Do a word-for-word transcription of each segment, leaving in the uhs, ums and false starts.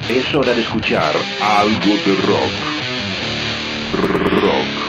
Es hora de escuchar algo de rock. Rock.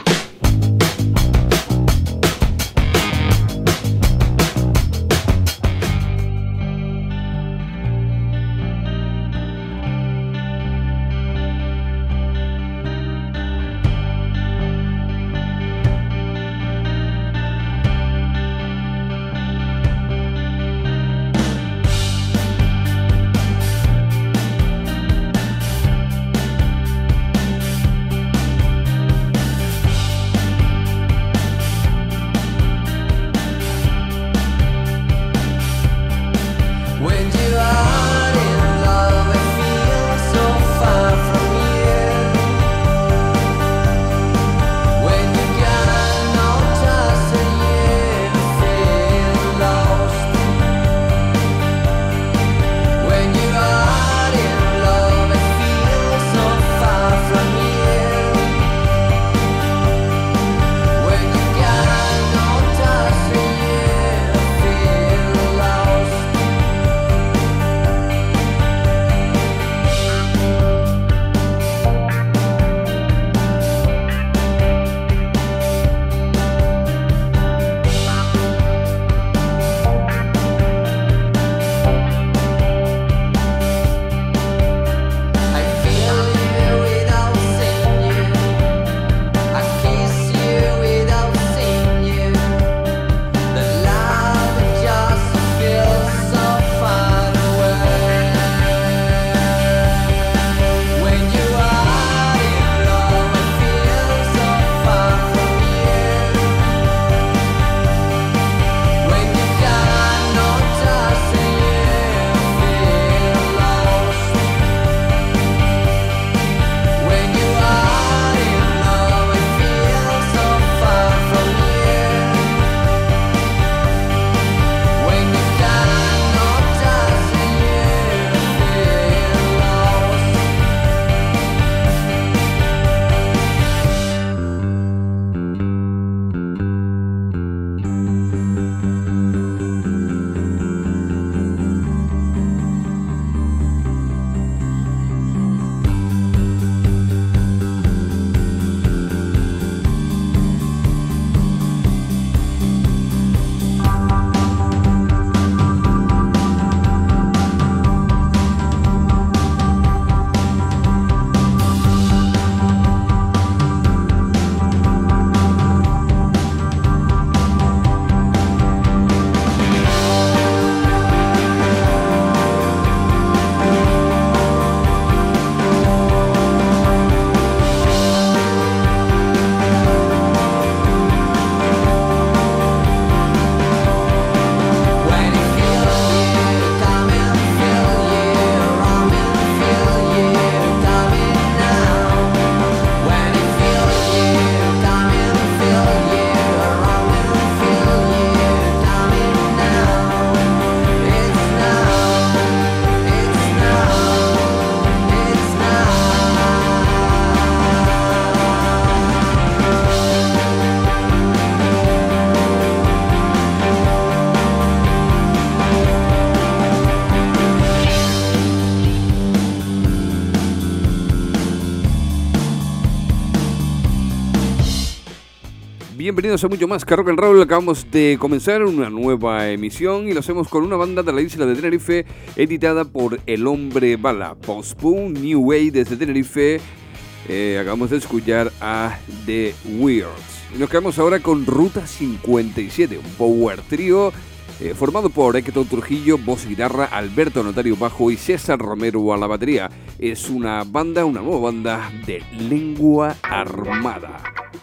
Bienvenidos a mucho más que Rock and Roll. Acabamos de comenzar una nueva emisión y lo hacemos con una banda de la isla de Tenerife editada por El Hombre Bala, post-punk New Wave desde Tenerife. Eh, acabamos de escuchar a The Weirds y nos quedamos ahora con Ruta cincuenta y siete, un power trío eh, formado por Héctor Trujillo, voz y guitarra, Alberto Notario bajo y César Romero a la batería. Es una banda, una nueva banda de Lengua Armada.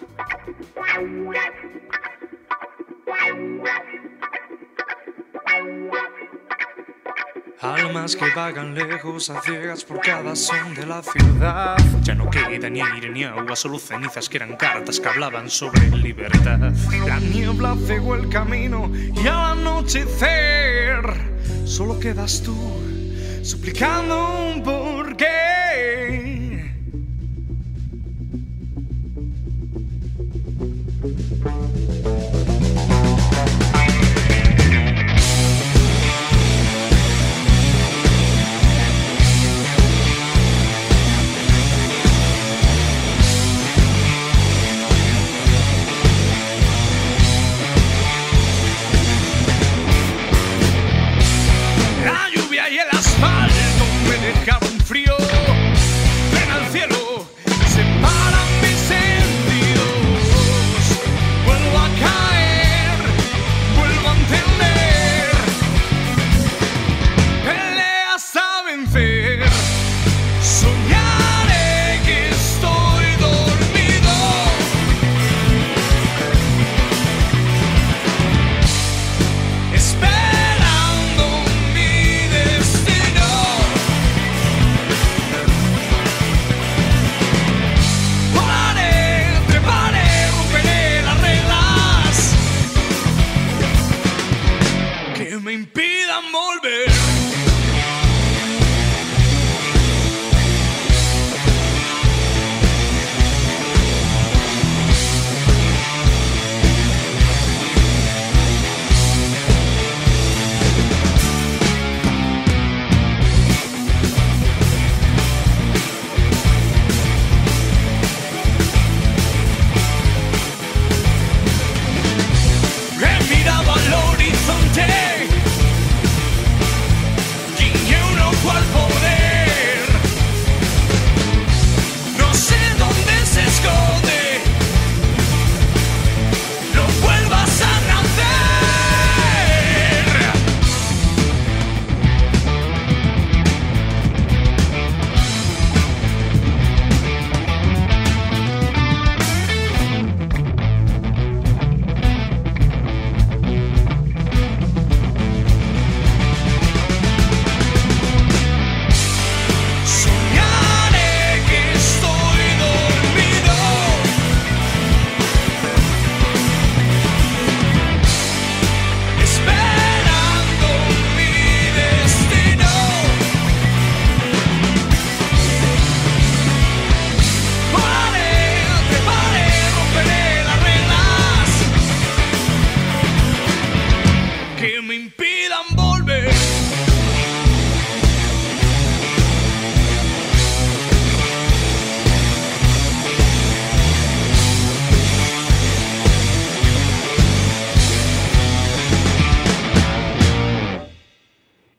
Almas que vagan lejos a ciegas por cada son de la ciudad. Ya no queda ni aire ni agua, solo cenizas que eran cartas que hablaban sobre libertad. La niebla cegó el camino y al anochecer solo quedas tú, suplicando un porqué.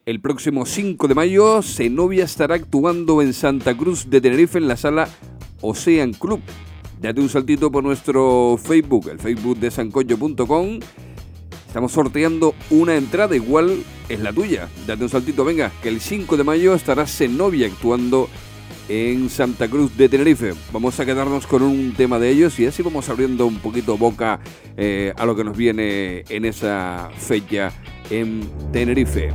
El próximo cinco de mayo, Zenobia estará actuando en Santa Cruz de Tenerife en la sala Ocean Club. Date un saltito por nuestro Facebook, el Facebook de sancocho punto com. Estamos sorteando una entrada, igual es la tuya. Date un saltito, venga, que el cinco de mayo estará Zenobia actuando en Santa Cruz de Tenerife. Vamos a quedarnos con un tema de ellos y así vamos abriendo un poquito boca eh, a lo que nos viene en esa fecha en Tenerife.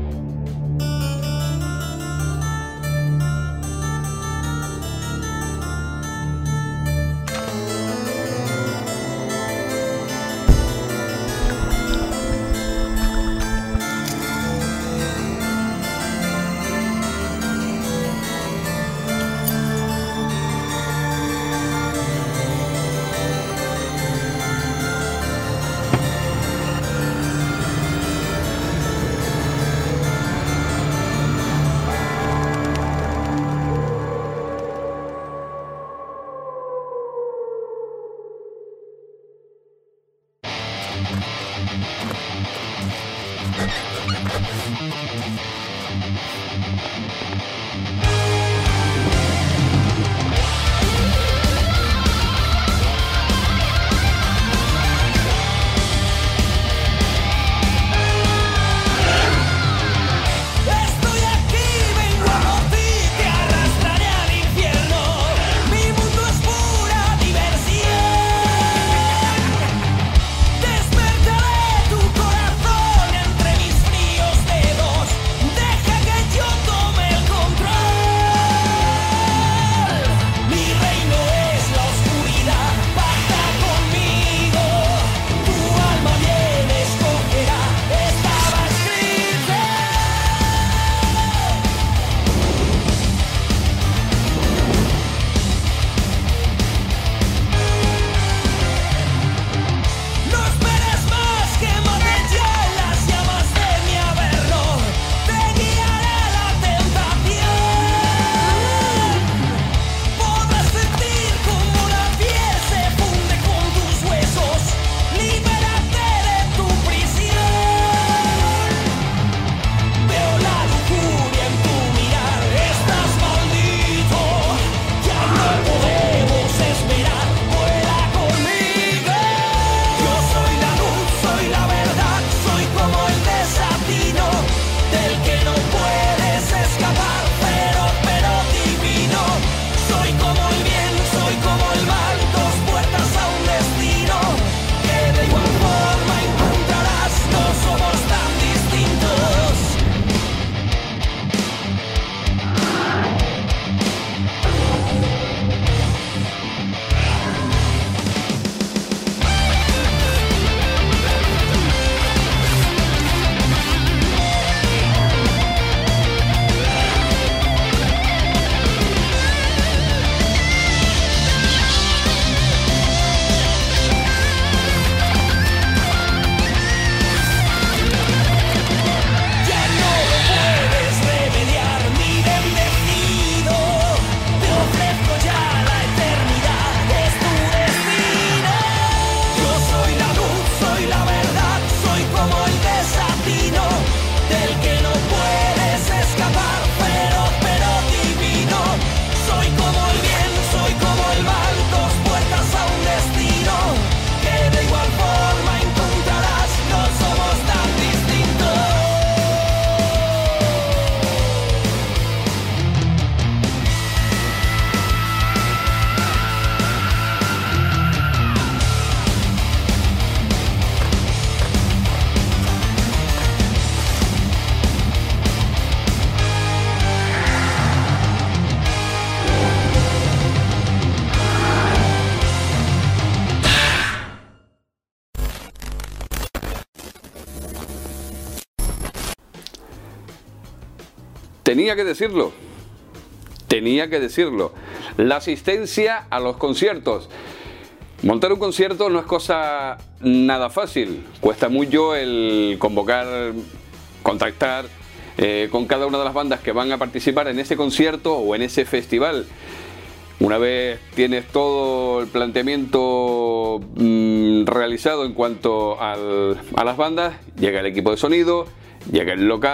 Tenía que decirlo, tenía que decirlo. La asistencia a los conciertos. Montar un concierto no es cosa nada fácil. Cuesta mucho el convocar, contactar eh, con cada una de las bandas que van a participar en ese concierto o en ese festival. Una vez tienes todo el planteamiento mmm, realizado en cuanto al, a las bandas, llega el equipo de sonido, llega el local,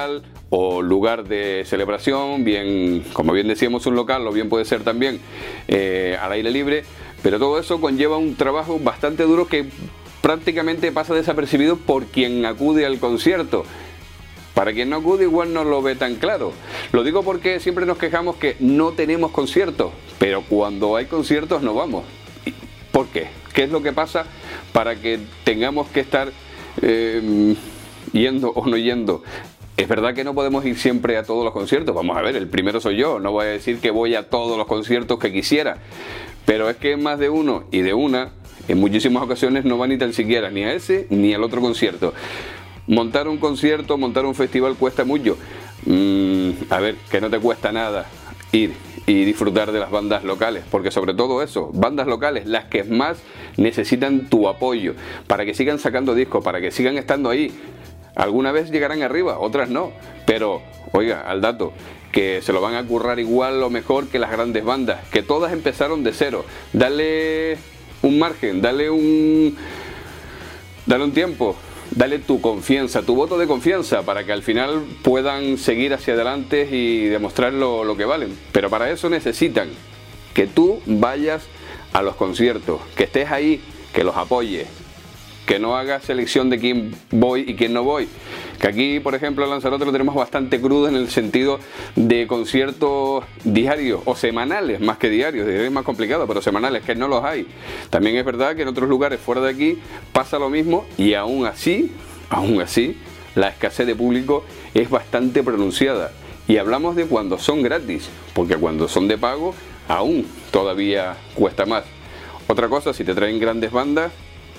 o lugar de celebración, bien, como bien decíamos, un local, o bien puede ser también eh, al aire libre, pero todo eso conlleva un trabajo bastante duro que prácticamente pasa desapercibido por quien acude al concierto. Para quien no acude igual no lo ve tan claro. Lo digo porque siempre nos quejamos que no tenemos conciertos, pero cuando hay conciertos no vamos. ¿Por qué? ¿Qué es lo que pasa para que tengamos que estar eh, yendo o no yendo? Es verdad que no podemos ir siempre a todos los conciertos. Vamos a ver, el primero soy yo. No voy a decir que voy a todos los conciertos que quisiera. Pero es que más de uno y de una, en muchísimas ocasiones no va ni tan siquiera ni a ese ni al otro concierto. Montar un concierto, montar un festival cuesta mucho. Mm, a ver, que no te cuesta nada ir y disfrutar de las bandas locales, porque sobre todo eso, bandas locales, las que más necesitan tu apoyo, para que sigan sacando discos, para que sigan estando ahí. Alguna vez llegarán arriba, otras no, pero oiga, al dato, que se lo van a currar igual o mejor que las grandes bandas, que todas empezaron de cero. Dale un margen, dale un dale un tiempo, dale tu confianza, tu voto de confianza, para que al final puedan seguir hacia adelante y demostrar lo, lo que valen. Pero para eso necesitan que tú vayas a los conciertos, que estés ahí, que los apoyes, que no hagas selección de quién voy y quién no voy. Que aquí, por ejemplo, en Lanzarote lo tenemos bastante crudo en el sentido de conciertos diarios o semanales, más que diarios, es más complicado, pero semanales, que no los hay. También es verdad que en otros lugares fuera de aquí pasa lo mismo, y aún así, aún así, la escasez de público es bastante pronunciada. Y hablamos de cuando son gratis, porque cuando son de pago, aún todavía cuesta más. Otra cosa, si te traen grandes bandas,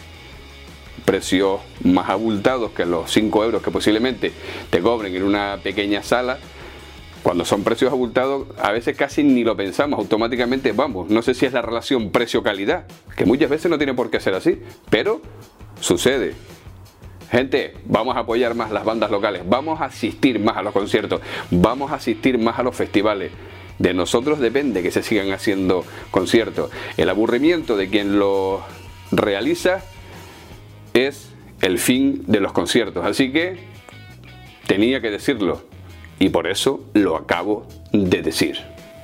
precios más abultados que los cinco euros que posiblemente te cobren en una pequeña sala. Cuando son precios abultados, a veces casi ni lo pensamos, automáticamente vamos. No sé si es la relación precio-calidad, que muchas veces no tiene por qué ser así, pero sucede. Gente, vamos a apoyar más las bandas locales, vamos a asistir más a los conciertos, vamos a asistir más a los festivales. De nosotros depende que se sigan haciendo conciertos. El aburrimiento de quien los realiza es el fin de los conciertos, así que tenía que decirlo y por eso lo acabo de decir.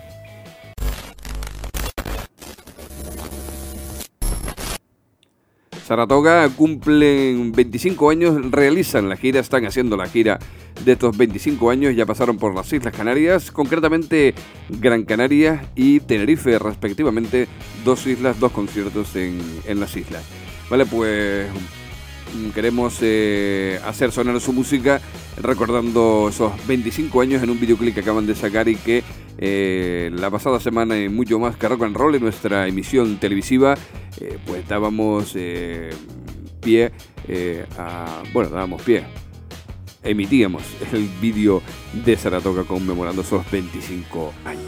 Saratoga cumplen veinticinco años, realizan la gira, están haciendo la gira de estos veinticinco años, ya pasaron por las Islas Canarias, concretamente Gran Canaria y Tenerife respectivamente, dos islas, dos conciertos en, en las islas. Vale, pues queremos eh, hacer sonar su música recordando esos veinticinco años en un videoclip que acaban de sacar y que eh, la pasada semana en Mucho Más que Rock and Roll, en nuestra emisión televisiva, eh, pues dábamos eh, pie eh, a... bueno, dábamos pie, emitíamos el vídeo de Saratoga conmemorando esos veinticinco años.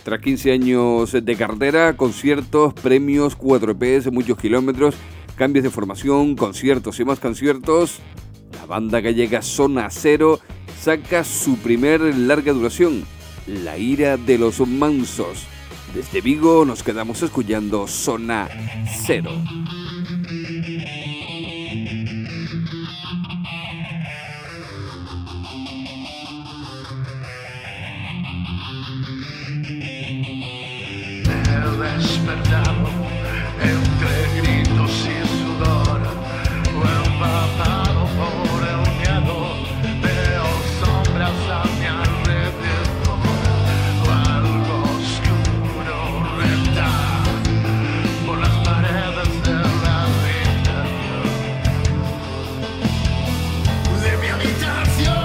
Tras quince años de carrera, conciertos, premios, cuatro E Pes, muchos kilómetros, cambios de formación, conciertos y más conciertos, la banda gallega Zona Cero saca su primer larga duración, La ira de los mansos. Desde Vigo nos quedamos escuchando Zona Cero. Despertado entre gritos y sudor, empapado por el miedo, veo sombras a mi alrededor, algo oscuro reta por las paredes de la habitación, de mi habitación.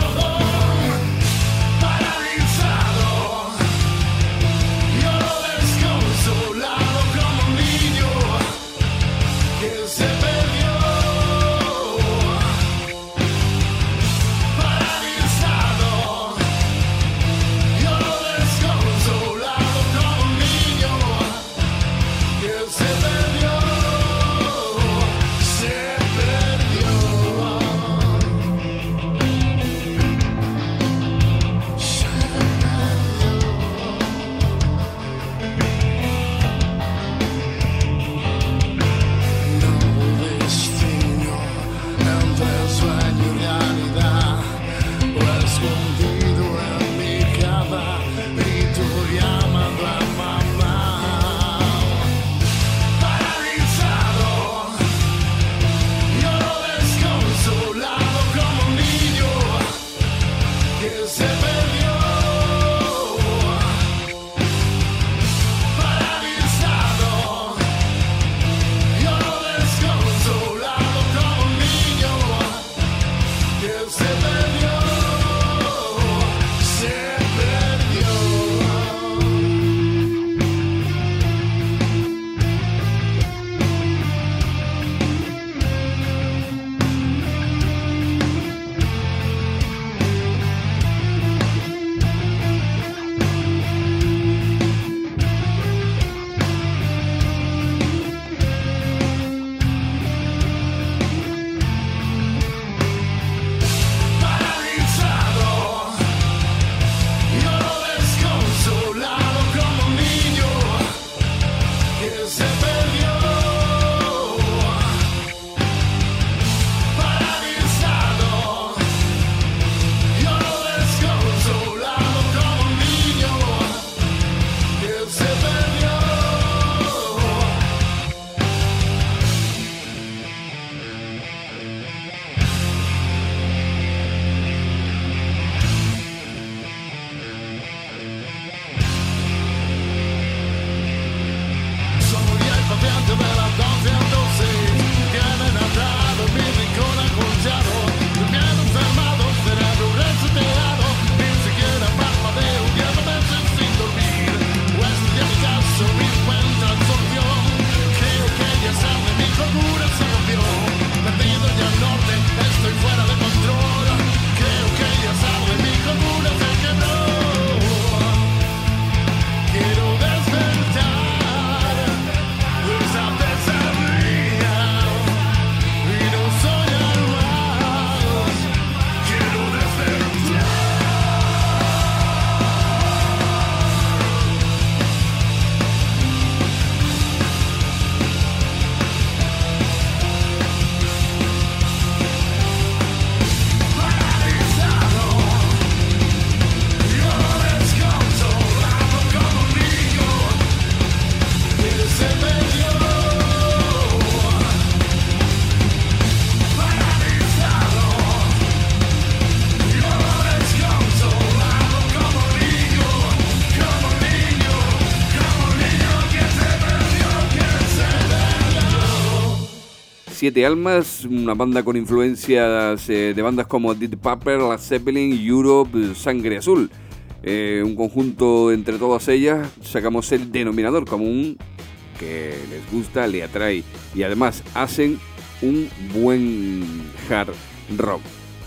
Siete Almas, una banda con influencias eh, de bandas como Deep Purple, Led Zeppelin, Europe, Sangre Azul. Eh, un conjunto entre todas ellas, sacamos el denominador común que les gusta, le atrae y además hacen un buen hard rock.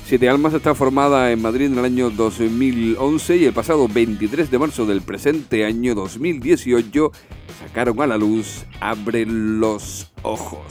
Siete Almas está formada en Madrid en el año dos mil once y el pasado veintitrés de marzo del presente año dos mil dieciocho sacaron a la luz Abre los ojos.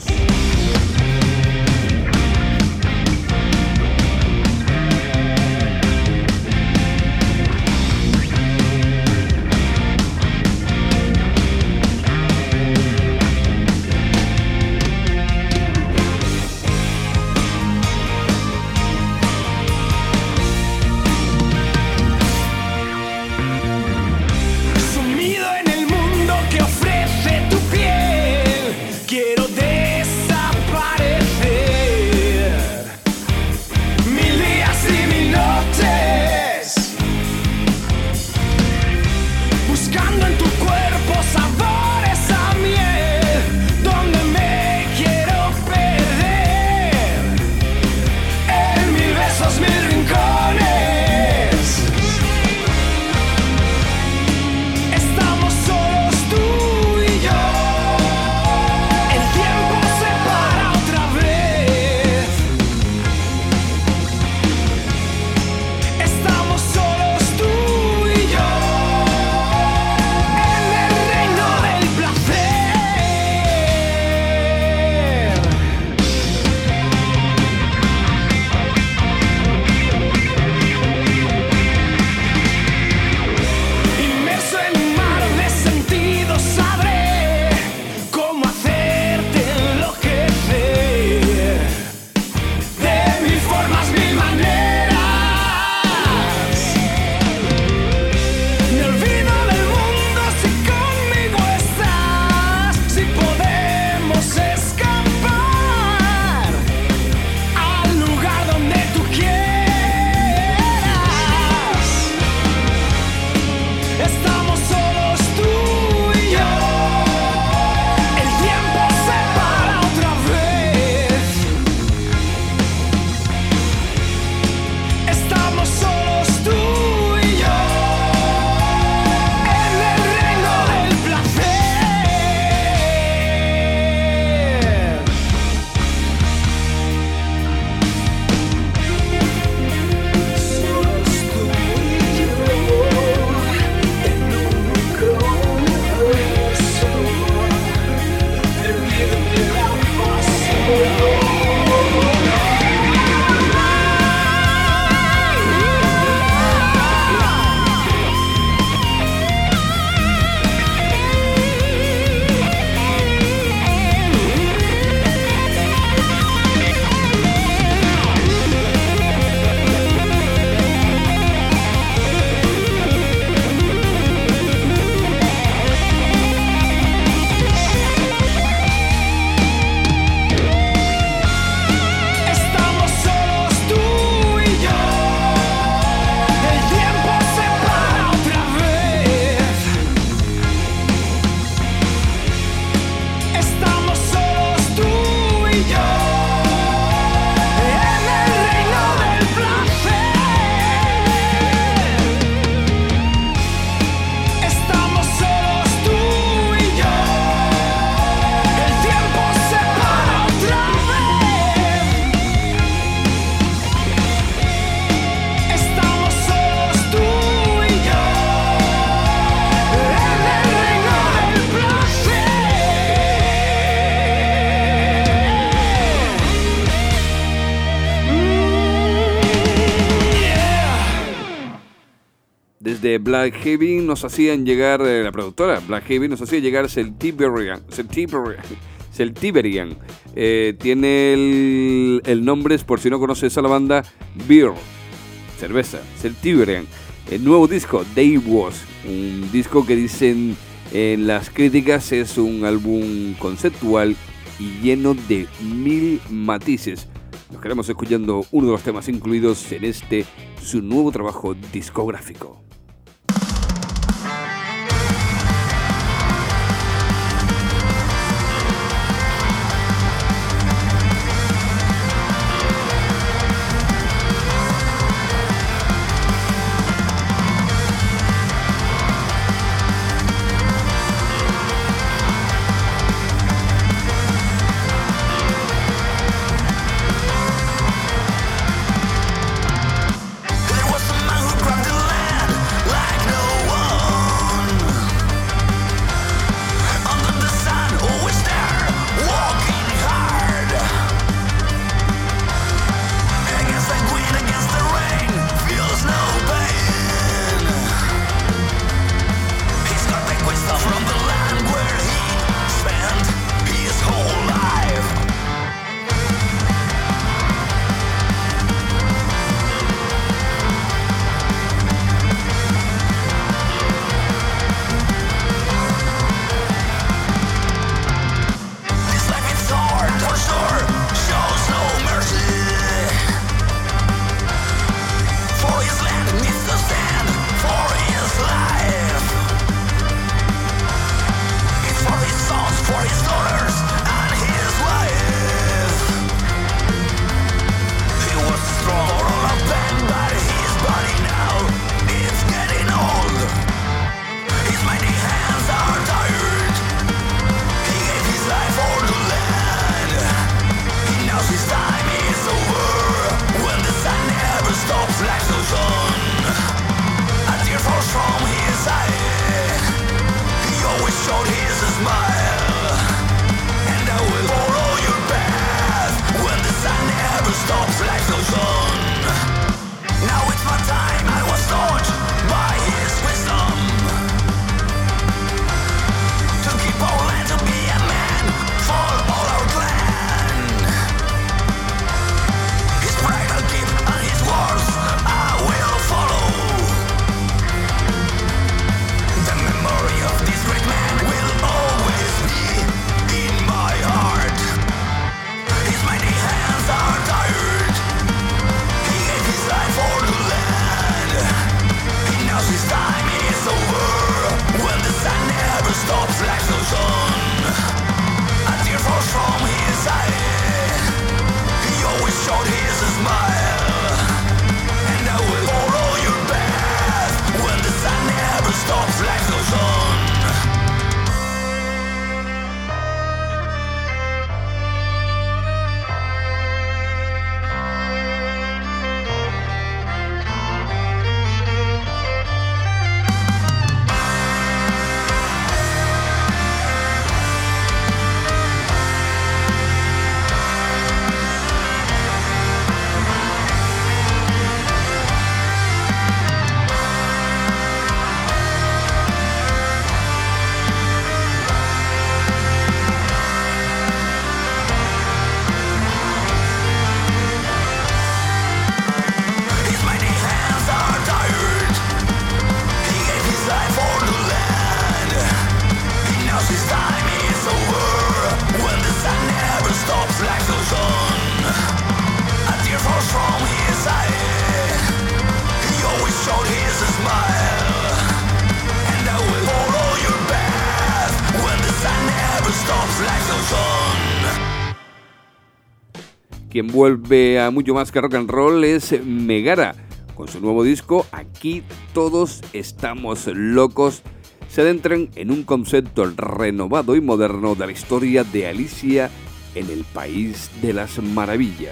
de Black Heavy nos hacían llegar, eh, la productora Black Heavy nos hacía llegar Celtiberian. Celtiberian. Celtiberian. Eh, tiene el, el nombre, por si no conoces a la banda, Beer, cerveza, Celtiberian. El nuevo disco, Day Was, un disco que dicen en las críticas es un álbum conceptual y lleno de mil matices. Nos quedamos escuchando uno de los temas incluidos en este, su nuevo trabajo discográfico. Quien vuelve a mucho más que rock and roll es Megara. Con su nuevo disco, Aquí Todos Estamos Locos, se adentran en un concepto renovado y moderno de la historia de Alicia en el País de las Maravillas.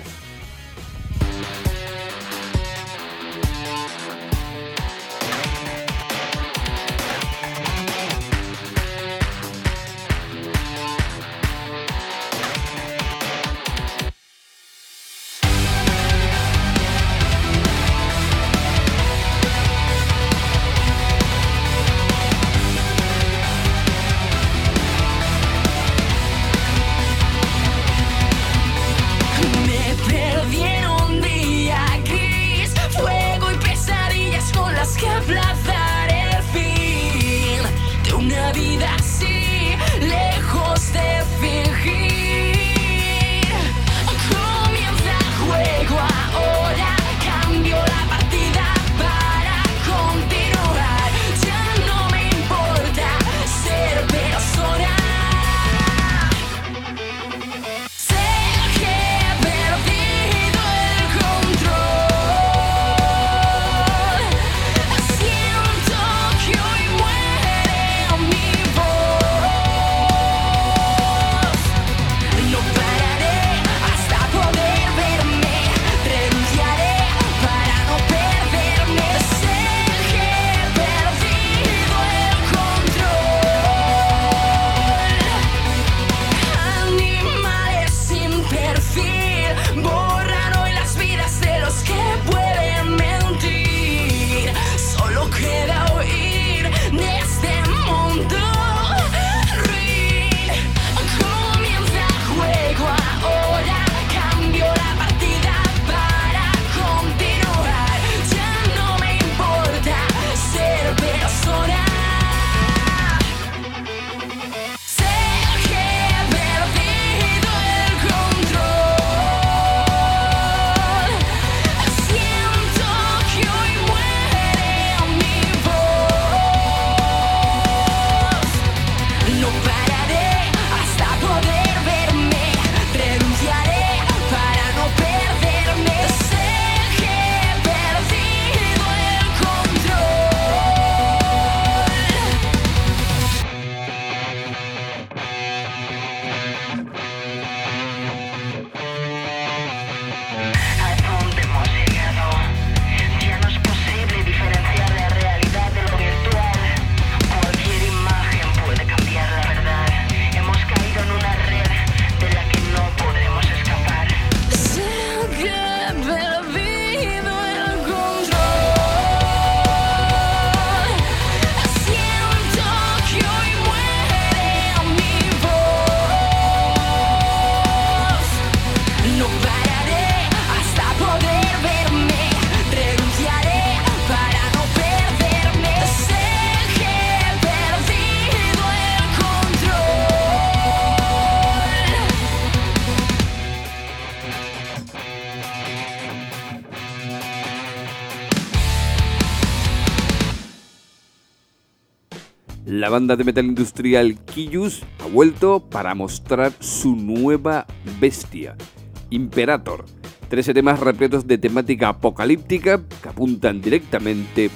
La banda de metal industrial Kyuss ha vuelto para mostrar su nueva bestia, Imperator. Trece temas repletos de temática apocalíptica que apuntan directamente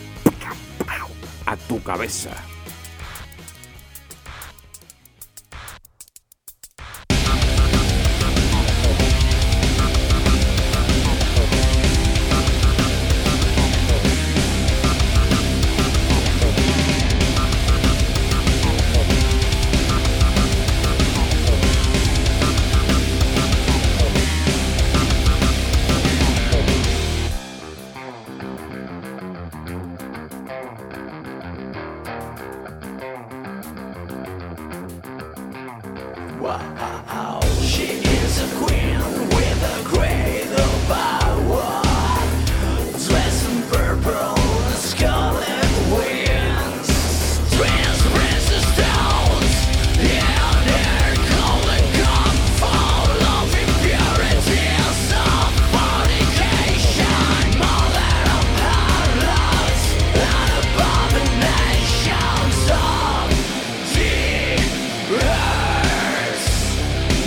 a tu cabeza. Wow, she is a queen with a great power, dressed in purple, scarlet wings, transgressive stones, and her calling gun full of impurities of fornication, mother of harlots and abominations of the earth.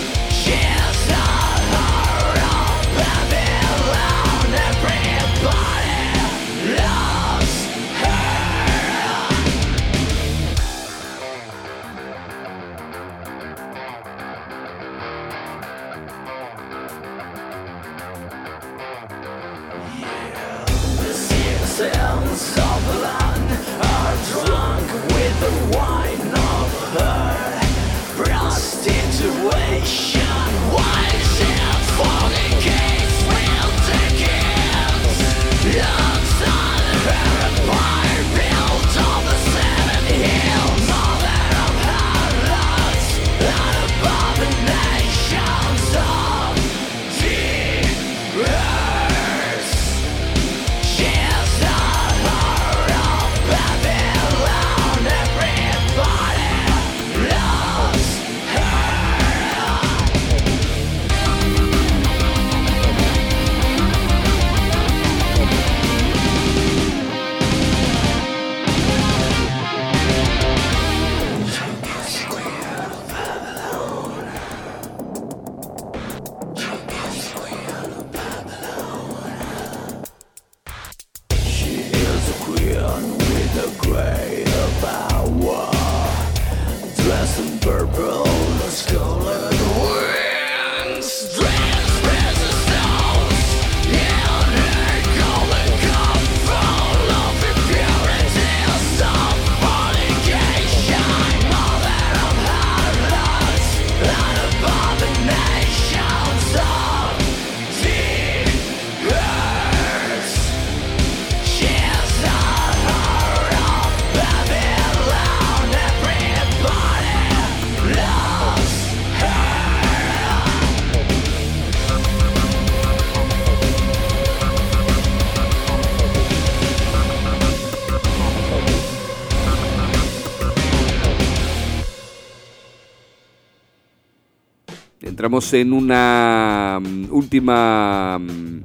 Entramos en una um, última, um,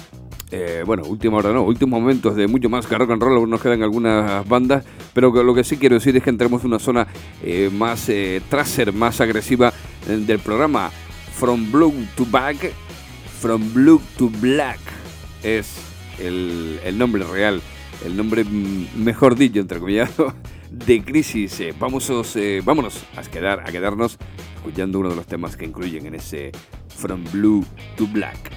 eh, bueno, última hora no, últimos momentos de mucho más que rock and roll. Aún nos quedan algunas bandas, pero lo que sí quiero decir es que entramos en una zona eh, más eh, traser, más agresiva eh, del programa. From Blue to Black, From Blue to Black es el, el nombre real, el nombre mejor dicho, entrecomillado, de Crisis. Eh, vamos, eh, vámonos a, quedar, a quedarnos escuchando uno de los temas que incluyen en ese From Blue to Black.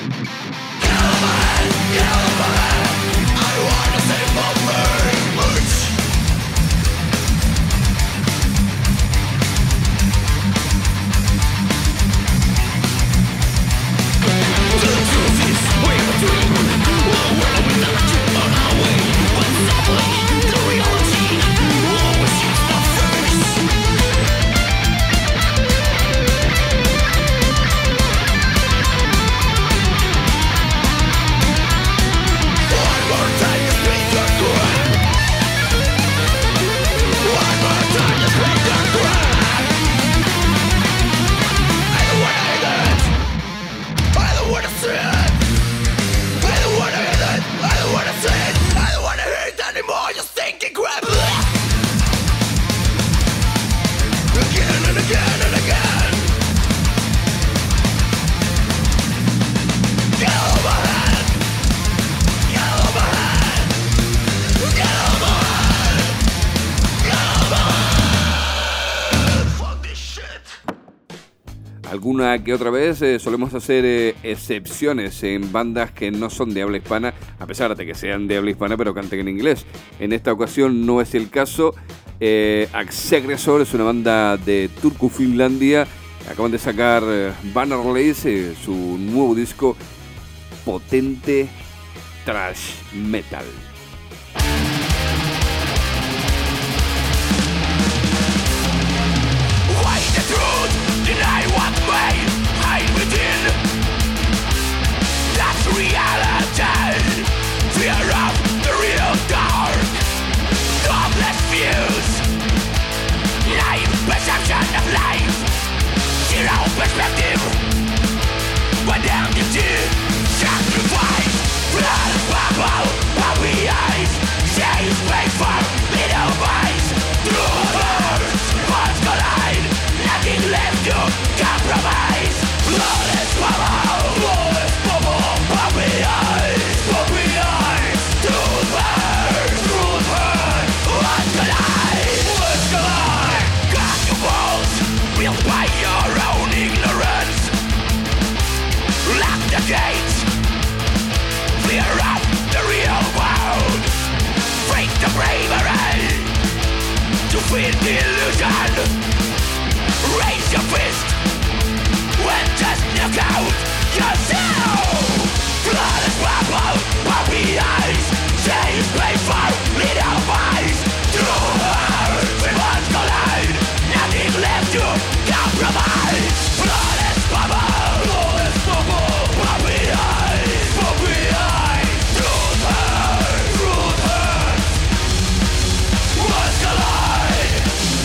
Get out of my head, I wanna save my brain. Alguna que otra vez eh, solemos hacer eh, excepciones en bandas que no son de habla hispana, a pesar de que sean de habla hispana pero canten en inglés. En esta ocasión no es el caso. eh, Axegressor es una banda de Turku, Finlandia. Acaban de sacar eh, Bannerlace, eh, su nuevo disco, potente thrash metal. Deny what may hide within. That's reality. Fear of the real dark. Godless views. Naive perception of life. Zero perspective. When empty sacrifice. Blood of bubble, puppy eyes. Safe space for little mice. Through words, words collide. Nothing left to compromise. Blood is bubble, blood is bubble. Puppy eyes, puppy eyes. Truth hurts, truth hurts. Words collide, words collide. Got your walls built by your own ignorance. Lock the gates. Fear of the real world. Break the bravery to feed the illusion. Raise your fist when just knock out yourself. Blood is bubble, puppy eyes. Safe space for little mice. True hearts and words collide. Nothing left to compromise. Blood is bubble, blood is bubble. Puppy eyes, puppy eyes. Truth hurts, truth hurts. Words collide.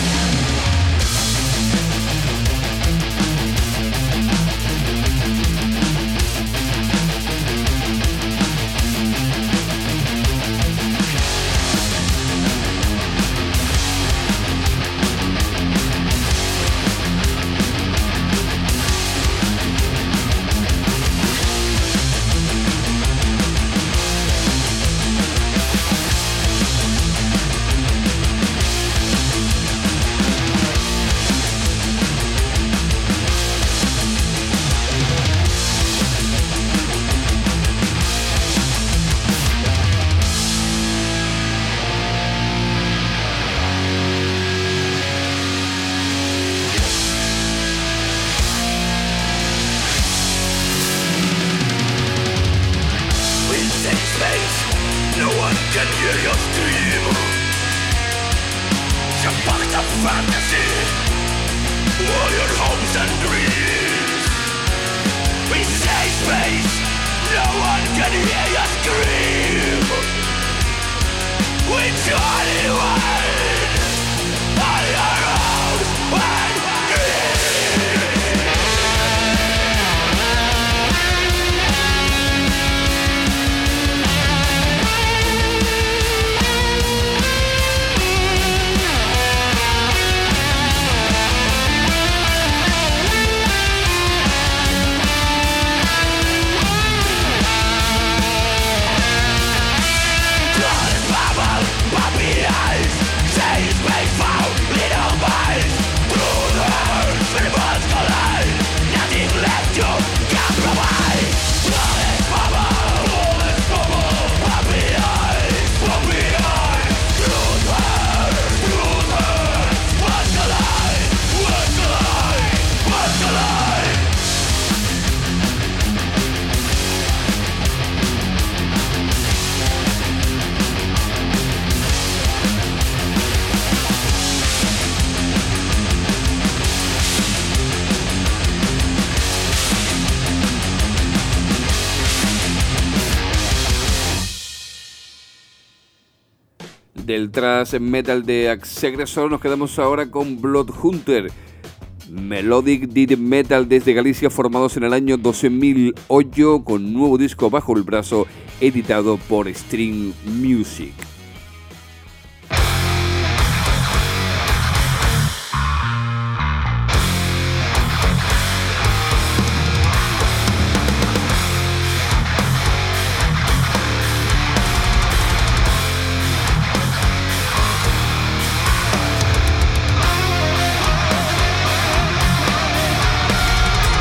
Del thrash metal de Axegressor nos quedamos ahora con Bloodhunter, melodic death metal desde Galicia, formados en el año doce mil ocho, con nuevo disco bajo el brazo, editado por String Music. We'll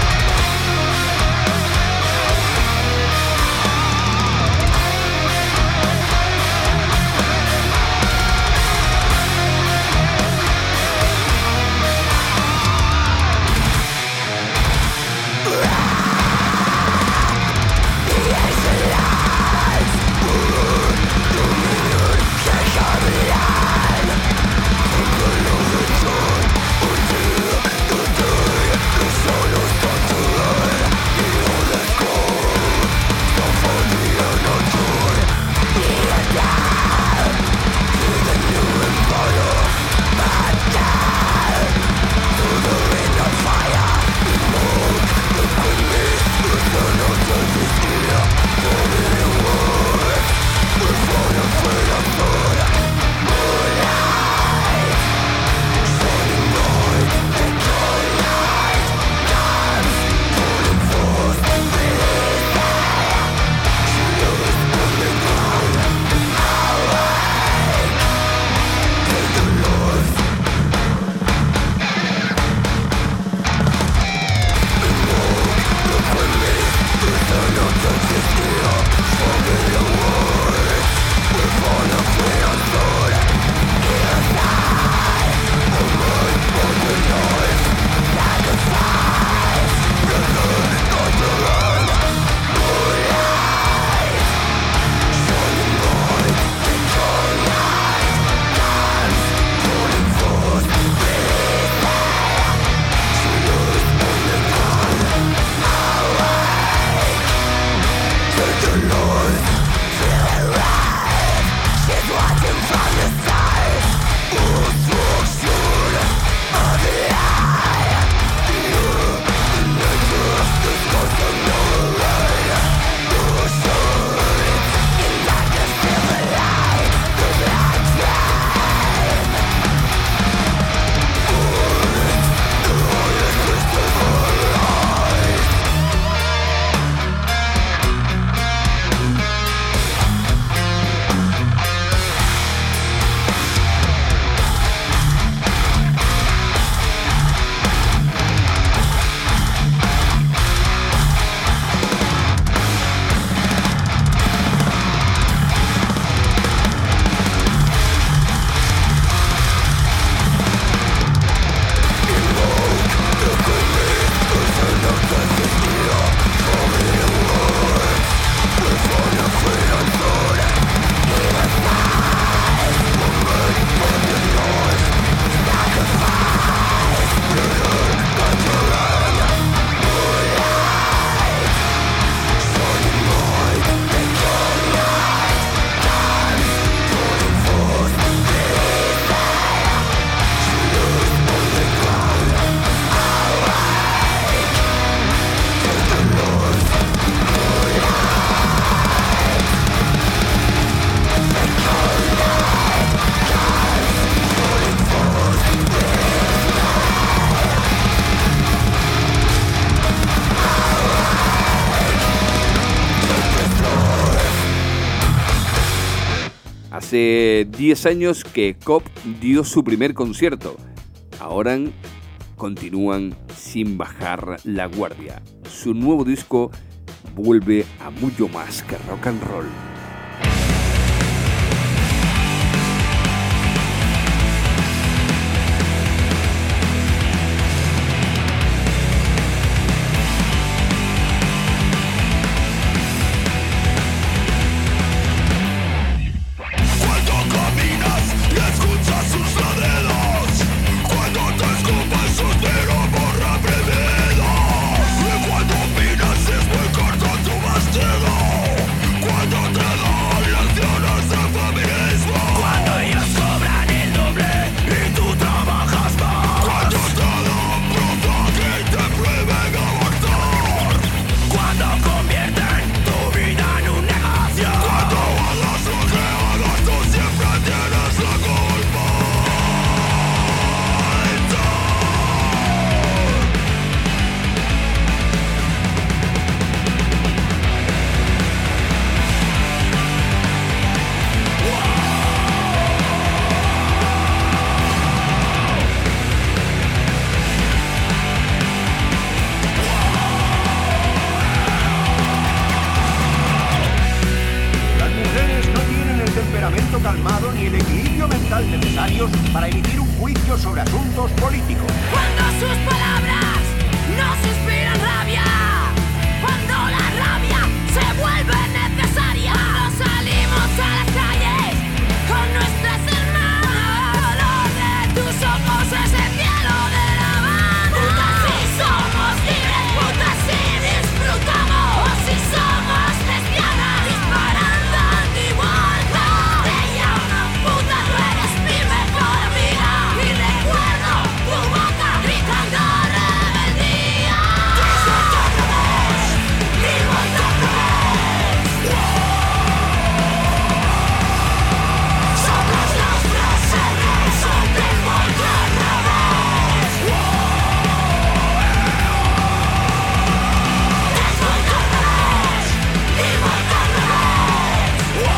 Hace diez años que Cop dio su primer concierto. Ahora continúan sin bajar la guardia. Su nuevo disco vuelve a mucho más que rock and roll. Calmado ni el equilibrio mental necesarios para emitir un juicio sobre asuntos políticos. Cuando sus palabras no suspiran rabia, cuando la rabia se vuelve necesaria, cuando salimos a las calles con nuestras hermanas, el color de tus ojos es el cielo de La Habana. Putas si somos libres, putas si disfrutamos, o si somos lesbianas disparando anti-igualdad. Puta, tú eres mi mejor amiga y recuerdo tu boca gritando rebeldía. Mil vueltas al revés, somos los placeres de vuelta al revés. Desvuelta al revés, mil vueltas al revés.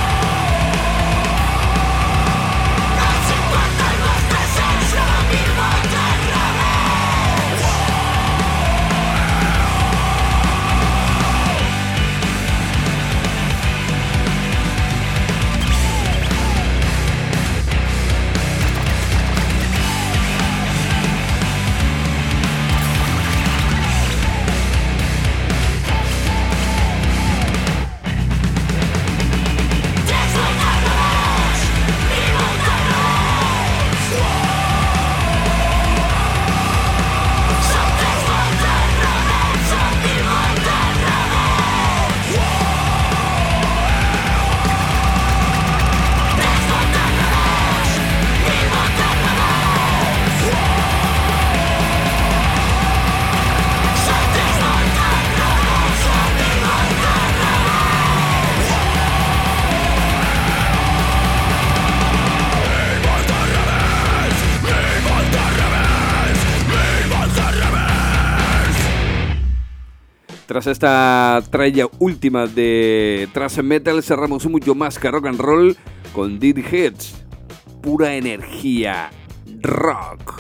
Tras esta tralla última de thrash metal, cerramos mucho más que rock and roll con Dead Heads, pura energía rock.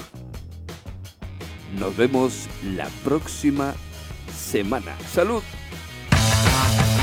Nos vemos la próxima semana. ¡Salud!